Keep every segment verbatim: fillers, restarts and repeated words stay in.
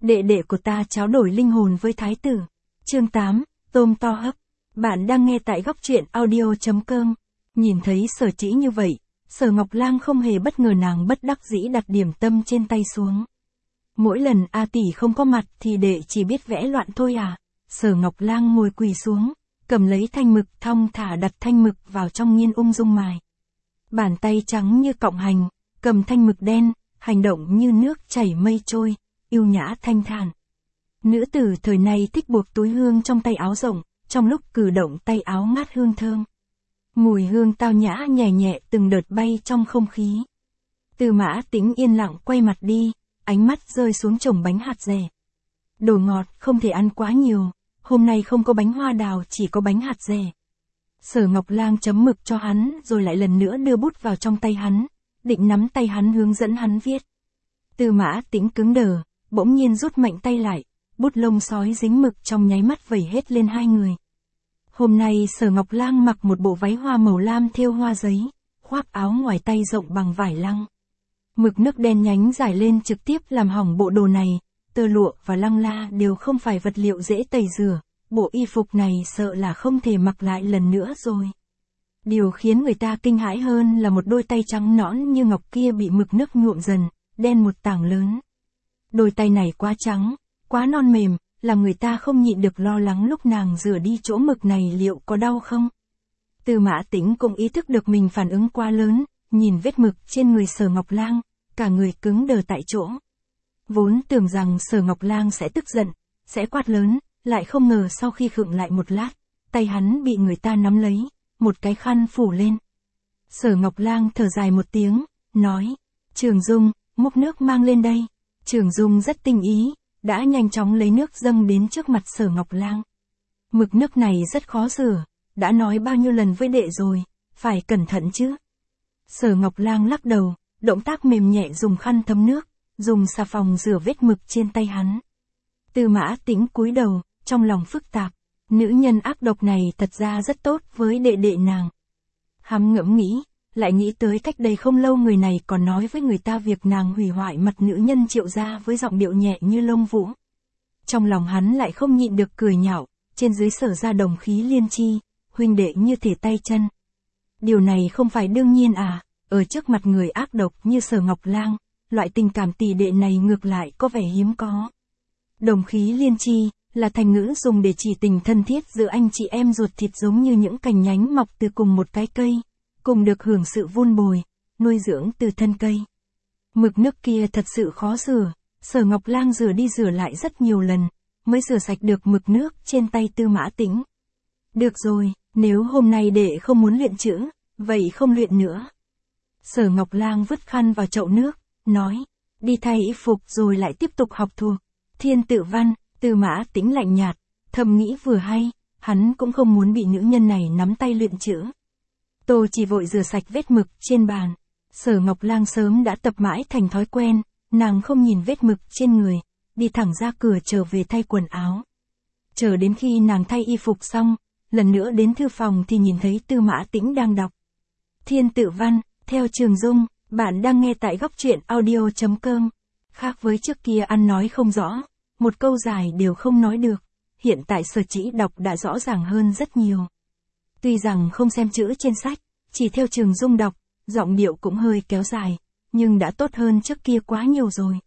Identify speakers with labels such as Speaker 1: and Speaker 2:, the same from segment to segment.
Speaker 1: đệ đệ của ta tráo đổi linh hồn với thái tử. Chương tám, tôm to hấp. Bạn đang nghe tại góc truyện audio chấm com. Nhìn thấy Sở Chỉ như vậy, Sở Ngọc Lang không hề bất ngờ, nàng bất đắc dĩ đặt điểm tâm trên tay xuống. Mỗi lần A tỷ không có mặt thì đệ chỉ biết vẽ loạn thôi à. Sở Ngọc Lang ngồi quỳ xuống, cầm lấy thanh mực thong thả đặt thanh mực vào trong nghiên ung dung mài. Bàn tay trắng như cọng hành, cầm thanh mực đen, hành động như nước chảy mây trôi, yêu nhã thanh thản. Nữ tử thời này thích buộc túi hương trong tay áo rộng, trong lúc cử động tay áo ngát hương thơm. Mùi hương tao nhã nhẹ nhẹ từng đợt bay trong không khí. Tư Mã Tĩnh yên lặng quay mặt đi, ánh mắt rơi xuống chồng bánh hạt dẻ. Đồ ngọt không thể ăn quá nhiều, hôm nay không có bánh hoa đào, chỉ có bánh hạt dẻ. Sở Ngọc Lang chấm mực cho hắn rồi lại lần nữa đưa bút vào trong tay hắn, định nắm tay hắn hướng dẫn hắn viết. Tư Mã Tĩnh cứng đờ, bỗng nhiên rút mạnh tay lại, bút lông sói dính mực trong nháy mắt vẩy hết lên hai người. Hôm nay Sở Ngọc Lang mặc một bộ váy hoa màu lam thêu hoa giấy, khoác áo ngoài tay rộng bằng vải lăng. Mực nước đen nhánh rải lên trực tiếp làm hỏng bộ đồ này, tơ lụa và lăng la đều không phải vật liệu dễ tẩy rửa, bộ y phục này sợ là không thể mặc lại lần nữa rồi. Điều khiến người ta kinh hãi hơn là một đôi tay trắng nõn như ngọc kia bị mực nước nhuộm dần, đen một tảng lớn. Đôi tay này quá trắng, quá non mềm, làm người ta không nhịn được lo lắng lúc nàng rửa đi chỗ mực này liệu có đau không. Tư Mã Tĩnh cũng ý thức được mình phản ứng quá lớn, nhìn vết mực trên người Sở Ngọc Lang, cả người cứng đờ tại chỗ. Vốn tưởng rằng Sở Ngọc Lang sẽ tức giận, sẽ quát lớn, lại không ngờ sau khi khựng lại một lát, tay hắn bị người ta nắm lấy, một cái khăn phủ lên. Sở Ngọc Lang thở dài một tiếng, nói, Trường Dung, múc nước mang lên đây. Trường Dung rất tinh ý, đã nhanh chóng lấy nước dâng đến trước mặt Sở Ngọc Lang. Mực nước này rất khó rửa, đã nói bao nhiêu lần với đệ rồi, phải cẩn thận chứ. Sở Ngọc Lang lắc đầu, động tác mềm nhẹ dùng khăn thấm nước, dùng xà phòng rửa vết mực trên tay hắn. Tư Mã Tĩnh cúi đầu, trong lòng phức tạp, nữ nhân ác độc này thật ra rất tốt với đệ đệ nàng. Hắn ngẫm nghĩ, lại nghĩ tới cách đây không lâu người này còn nói với người ta việc nàng hủy hoại mặt nữ nhân Triệu gia với giọng điệu nhẹ như lông vũ. Trong lòng hắn lại không nhịn được cười nhạo, trên dưới Sở gia đồng khí liên chi, huynh đệ như thể tay chân. Điều này không phải đương nhiên à, ở trước mặt người ác độc như Sở Ngọc Lang, loại tình cảm tỷ đệ này ngược lại có vẻ hiếm có. Đồng khí liên chi là thành ngữ dùng để chỉ tình thân thiết giữa anh chị em ruột thịt, giống như những cành nhánh mọc từ cùng một cái cây, cùng được hưởng sự vun bồi, nuôi dưỡng từ thân cây. Mực nước kia thật sự khó rửa, Sở Ngọc Lang rửa đi rửa lại rất nhiều lần, mới rửa sạch được mực nước trên tay Tư Mã Tĩnh. Được rồi, nếu hôm nay đệ không muốn luyện chữ, vậy không luyện nữa. Sở Ngọc Lang vứt khăn vào chậu nước, nói, đi thay y phục rồi lại tiếp tục học thuộc. Thiên tự văn. Tư Mã Tĩnh lạnh nhạt, thầm nghĩ vừa hay, hắn cũng không muốn bị nữ nhân này nắm tay luyện chữ. Tô Chỉ vội rửa sạch vết mực trên bàn. Sở Ngọc Lang sớm đã tập mãi thành thói quen, nàng không nhìn vết mực trên người, đi thẳng ra cửa trở về thay quần áo. Chờ đến khi nàng thay y phục xong, lần nữa đến thư phòng thì nhìn thấy Tư Mã Tĩnh đang đọc Thiên tự văn, theo Trường Dung. Bạn đang nghe tại góc truyện audio chấm com. Khác với trước kia ăn nói không rõ, một câu dài đều không nói được, hiện tại Sở Chỉ đọc đã rõ ràng hơn rất nhiều. Tuy rằng không xem chữ trên sách, chỉ theo Trường Dung đọc, giọng điệu cũng hơi kéo dài, nhưng đã tốt hơn trước kia quá nhiều rồi.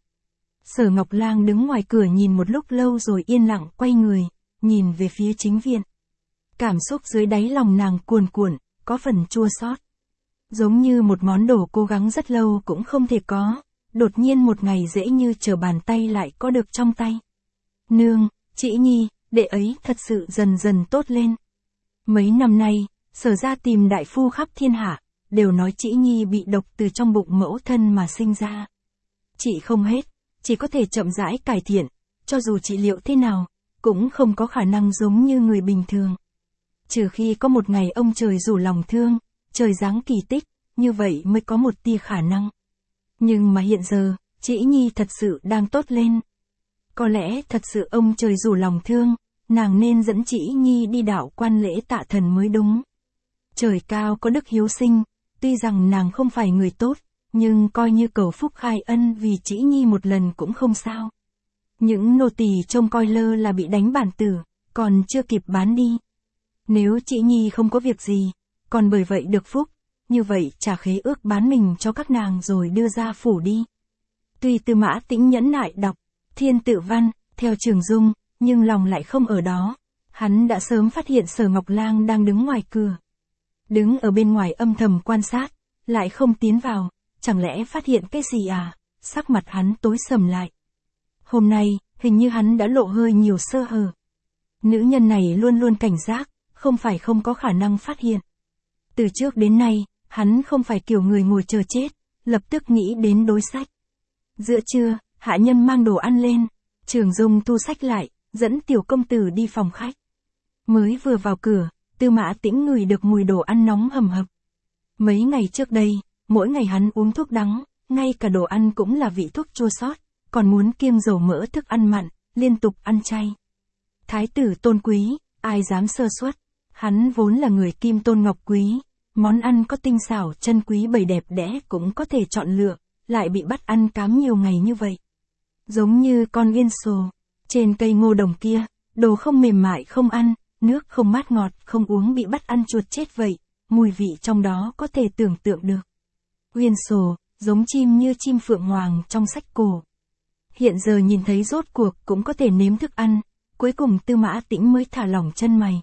Speaker 1: Sở Ngọc Lang đứng ngoài cửa nhìn một lúc lâu rồi yên lặng quay người, nhìn về phía chính viện. Cảm xúc dưới đáy lòng nàng cuồn cuộn, có phần chua xót. Giống như một món đồ cố gắng rất lâu cũng không thể có, đột nhiên một ngày dễ như trở bàn tay lại có được trong tay. Nương, Chỉ Nhi, đệ ấy thật sự dần dần tốt lên. Mấy năm nay, Sở gia tìm đại phu khắp thiên hạ, đều nói Chỉ Nhi bị độc từ trong bụng mẫu thân mà sinh ra. Trị không hết, chỉ có thể chậm rãi cải thiện, cho dù trị liệu thế nào, cũng không có khả năng giống như người bình thường. Trừ khi có một ngày ông trời rủ lòng thương, trời giáng kỳ tích, như vậy mới có một tia khả năng. Nhưng mà hiện giờ, Chỉ Nhi thật sự đang tốt lên. Có lẽ thật sự ông trời rủ lòng thương, nàng nên dẫn Chỉ Nhi đi đạo quan lễ tạ thần mới đúng. Trời cao có đức hiếu sinh, tuy rằng nàng không phải người tốt, nhưng coi như cầu phúc khai ân vì Chỉ Nhi một lần cũng không sao. Những nô tỳ trông coi lơ là bị đánh bản tử, còn chưa kịp bán đi. Nếu chị Nhi không có việc gì, còn bởi vậy được phúc, như vậy trả khế ước bán mình cho các nàng rồi đưa ra phủ đi. Tuy Tư Mã Tĩnh nhẫn nại đọc Thiên Tự Văn, theo Trường Dung, nhưng lòng lại không ở đó. Hắn đã sớm phát hiện Sở Ngọc Lang đang đứng ngoài cửa. Đứng ở bên ngoài âm thầm quan sát, lại không tiến vào, chẳng lẽ phát hiện cái gì à? Sắc mặt hắn tối sầm lại. Hôm nay, hình như hắn đã lộ hơi nhiều sơ hở. Nữ nhân này luôn luôn cảnh giác, không phải không có khả năng phát hiện. Từ trước đến nay, hắn không phải kiểu người ngồi chờ chết, lập tức nghĩ đến đối sách. Giữa trưa, hạ nhân mang đồ ăn lên, Trường Dung thu sách lại, dẫn tiểu công tử đi phòng khách. Mới vừa vào cửa, Tư Mã Tĩnh ngửi được mùi đồ ăn nóng hầm hập. Mấy ngày trước đây, mỗi ngày hắn uống thuốc đắng, ngay cả đồ ăn cũng là vị thuốc chua xót, còn muốn kiêng dầu mỡ thức ăn mặn, liên tục ăn chay. Thái tử tôn quý, ai dám sơ suất, hắn vốn là người kim tôn ngọc quý, món ăn có tinh xảo chân quý bày đẹp đẽ cũng có thể chọn lựa, lại bị bắt ăn cám nhiều ngày như vậy. Giống như con yên sồ, trên cây ngô đồng kia, đồ không mềm mại không ăn, nước không mát ngọt không uống bị bắt ăn chuột chết vậy, mùi vị trong đó có thể tưởng tượng được. Uyên sồ, giống chim như chim phượng hoàng trong sách cổ. Hiện giờ nhìn thấy rốt cuộc cũng có thể nếm thức ăn, cuối cùng Tư Mã Tĩnh mới thả lỏng chân mày.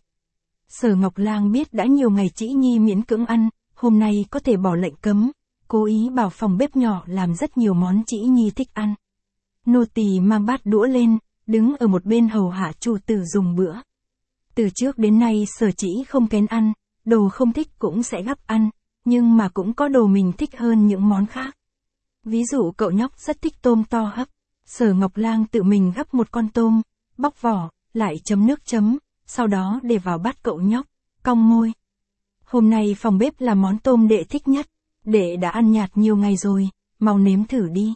Speaker 1: Sở Ngọc Lang biết đã nhiều ngày Trĩ Nhi miễn cưỡng ăn, hôm nay có thể bỏ lệnh cấm, cố ý bảo phòng bếp nhỏ làm rất nhiều món Trĩ Nhi thích ăn. Nô tỳ mang bát đũa lên, đứng ở một bên hầu hạ chủ tử dùng bữa. Từ trước đến nay Sở Trĩ không kén ăn, đồ không thích cũng sẽ gắp ăn, nhưng mà cũng có đồ mình thích hơn những món khác. Ví dụ cậu nhóc rất thích tôm to hấp, Sở Ngọc Lang tự mình gắp một con tôm, bóc vỏ, lại chấm nước chấm, sau đó để vào bát cậu nhóc, cong môi. Hôm nay phòng bếp là món tôm đệ thích nhất, đệ đã ăn nhạt nhiều ngày rồi, mau nếm thử đi.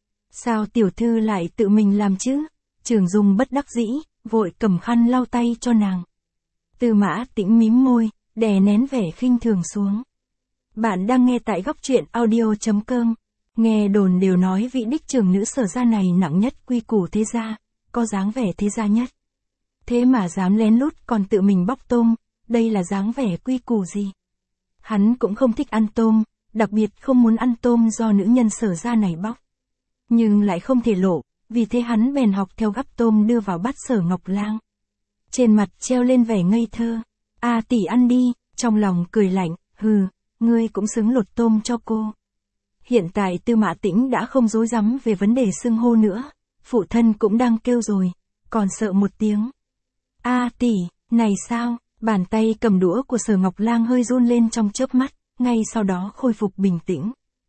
Speaker 1: Sao tiểu thư lại tự mình làm chứ? Trường Dung bất đắc dĩ, vội cầm khăn lau tay cho nàng. Tư Mã Tĩnh mím môi, đè nén vẻ khinh thường xuống. Bạn đang nghe tại góc truyện audio chấm com. Nghe đồn đều nói vị đích trưởng nữ Sở gia này nặng nhất quy củ thế gia, có dáng vẻ thế gia nhất. Thế mà dám lén lút còn tự mình bóc tôm, đây là dáng vẻ quy củ gì? Hắn cũng không thích ăn tôm, đặc biệt không muốn ăn tôm do nữ nhân Sở gia này bóc. Nhưng lại không thể lộ, vì thế hắn bèn học theo gắp tôm đưa vào bát Sở Ngọc Lang. Trên mặt treo lên vẻ ngây thơ, "A tỷ ăn đi", trong lòng cười lạnh, "Hừ, ngươi cũng xứng lột tôm cho cô." Hiện tại Tư Mã Tĩnh đã không rối rắm về vấn đề xưng hô nữa, phụ thân cũng đang kêu rồi, còn sợ một tiếng. "A tỷ, này sao?" Bàn tay cầm đũa của Sở Ngọc Lang hơi run lên trong chớp mắt, ngay sau đó khôi phục bình tĩnh.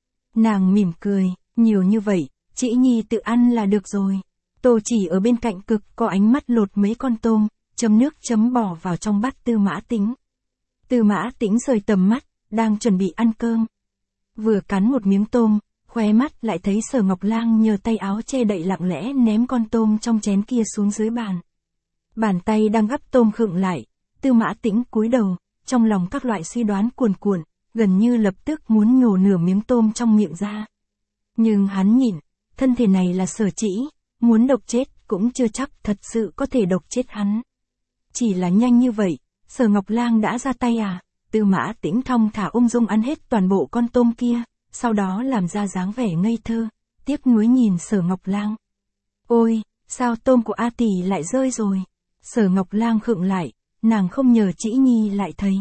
Speaker 1: Nàng mỉm cười, nhiều như vậy, Trĩ Nhi tự ăn là được rồi. Tô Chỉ ở bên cạnh cực có ánh mắt lột mấy con tôm, chấm nước chấm bỏ vào trong bát Tư Mã Tĩnh. Tư Mã Tĩnh rời tầm mắt, đang chuẩn bị ăn cơm. Vừa cắn một miếng tôm, khóe mắt lại thấy Sở Ngọc Lang nhờ tay áo che đậy lặng lẽ ném con tôm trong chén kia xuống dưới bàn. Bàn tay đang gắp tôm khựng lại, Tư Mã Tĩnh cúi đầu, trong lòng các loại suy đoán cuồn cuộn, gần như lập tức muốn nhổ nửa miếng tôm trong miệng ra. Nhưng hắn nhìn, thân thể này là Sở Trĩ, muốn độc chết cũng chưa chắc thật sự có thể độc chết hắn. Chỉ là nhanh như vậy, Sở Ngọc Lang đã ra tay à? Tư Mã Tĩnh thong thả ung dung ăn hết toàn bộ con tôm kia, sau đó làm ra dáng vẻ ngây thơ, tiếc nuối nhìn Sở Ngọc Lang. "Ôi, sao tôm của A tỷ lại rơi rồi?" Sở Ngọc Lang khựng lại, nàng không ngờ Trĩ Nhi lại thấy.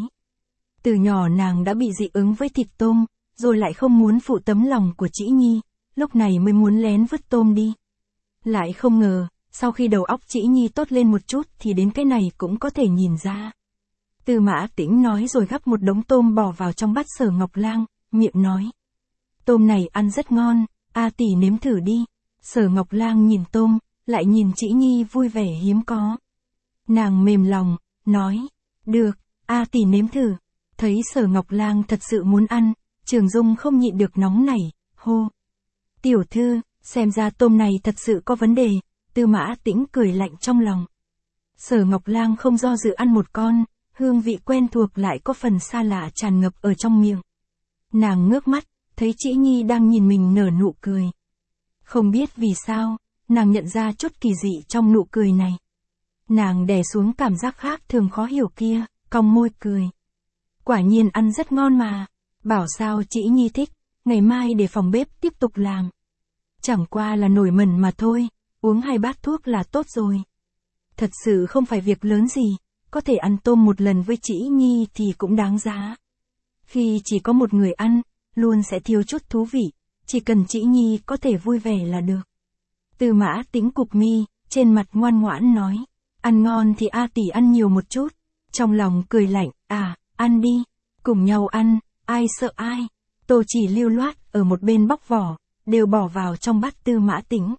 Speaker 1: Từ nhỏ nàng đã bị dị ứng với thịt tôm, rồi lại không muốn phụ tấm lòng của Trĩ Nhi, lúc này mới muốn lén vứt tôm đi. Lại không ngờ, sau khi đầu óc Trĩ Nhi tốt lên một chút thì đến cái này cũng có thể nhìn ra. Tư Mã Tĩnh nói rồi gắp một đống tôm bỏ vào trong bát Sở Ngọc Lang, miệng nói. "Tôm này ăn rất ngon, A tỷ nếm thử đi." Sở Ngọc Lang nhìn tôm, lại nhìn Trĩ Nhi vui vẻ hiếm có. Nàng mềm lòng, nói, "Được, A tỷ nếm thử." Thấy Sở Ngọc Lang thật sự muốn ăn, Trường Dung không nhịn được nóng nảy, hô. "Tiểu thư, xem ra tôm này thật sự có vấn đề." Tư Mã Tĩnh cười lạnh trong lòng. Sở Ngọc Lang không do dự ăn một con, hương vị quen thuộc lại có phần xa lạ tràn ngập ở trong miệng. Nàng ngước mắt, thấy Trĩ Nhi đang nhìn mình nở nụ cười. Không biết vì sao, nàng nhận ra chút kỳ dị trong nụ cười này. Nàng đè xuống cảm giác khác thường khó hiểu kia, cong môi cười. Quả nhiên ăn rất ngon mà. Bảo sao chị Nhi thích, ngày mai để phòng bếp tiếp tục làm. Chẳng qua là nổi mẩn mà thôi, uống hai bát thuốc là tốt rồi. Thật sự không phải việc lớn gì, có thể ăn tôm một lần với chị Nhi thì cũng đáng giá. Khi chỉ có một người ăn, luôn sẽ thiếu chút thú vị, chỉ cần chị Nhi có thể vui vẻ là được. Tư Mã Tĩnh cụp mi, trên mặt ngoan ngoãn nói, ăn ngon thì A tỷ ăn nhiều một chút, trong lòng cười lạnh, à, ăn đi, cùng nhau ăn, ai sợ ai. Tô Chỉ lưu loát ở một bên bóc vỏ, đều bỏ vào trong bát Tư Mã Tĩnh.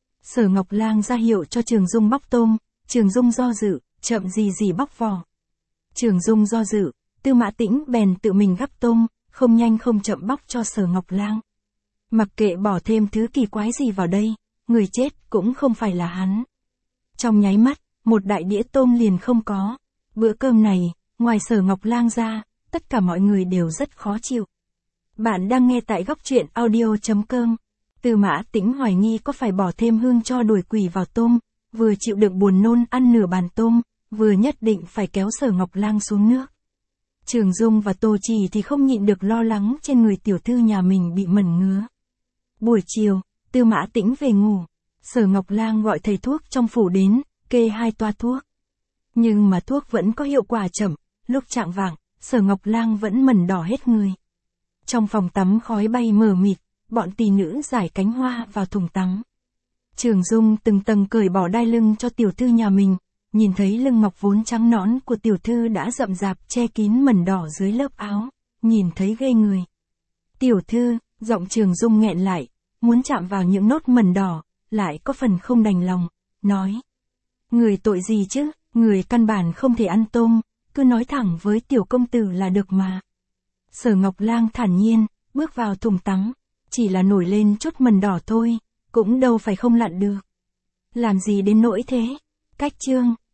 Speaker 1: Sở Ngọc Lang ra hiệu cho Trường Dung bóc tôm, Trường Dung do dự, chậm gì gì bóc vỏ. Trường Dung do dự, Tư Mã Tĩnh bèn tự mình gắp tôm, không nhanh không chậm bóc cho Sở Ngọc Lang. Mặc kệ bỏ thêm thứ kỳ quái gì vào đây, người chết cũng không phải là hắn. Trong nháy mắt, một đại đĩa tôm liền không có. Bữa cơm này, ngoài Sở Ngọc Lang ra, tất cả mọi người đều rất khó chịu. Bạn đang nghe tại góc truyện audio chấm com. Tư Mã Tĩnh hoài nghi có phải bỏ thêm hương cho đuổi quỷ vào tôm, vừa chịu đựng buồn nôn ăn nửa bàn tôm, vừa nhất định phải kéo Sở Ngọc Lang xuống nước. Trường Dung và Tô Chỉ thì không nhịn được lo lắng trên người tiểu thư nhà mình bị mẩn ngứa. Buổi chiều, Tư Mã Tĩnh về ngủ, Sở Ngọc Lang gọi thầy thuốc trong phủ đến, kê hai toa thuốc. Nhưng mà thuốc vẫn có hiệu quả chậm, lúc chạng vạng, Sở Ngọc Lang vẫn mẩn đỏ hết người. Trong phòng tắm khói bay mờ mịt, bọn tỳ nữ giải cánh hoa vào thùng tắm. Trường Dung từng tầng cởi bỏ đai lưng cho tiểu thư nhà mình, nhìn thấy lưng ngọc vốn trắng nõn của tiểu thư đã rậm rạp che kín mẩn đỏ dưới lớp áo, nhìn thấy ghê người. Tiểu thư, giọng Trường Dung nghẹn lại, muốn chạm vào những nốt mẩn đỏ, lại có phần không đành lòng, nói. Người tội gì chứ, người căn bản không thể ăn tôm, cứ nói thẳng với tiểu công tử là được mà. Sở Ngọc Lang thản nhiên, bước vào thùng tắm, chỉ là nổi lên chút mẩn đỏ thôi, cũng đâu phải không lặn được. Làm gì đến nỗi thế? Cách chương.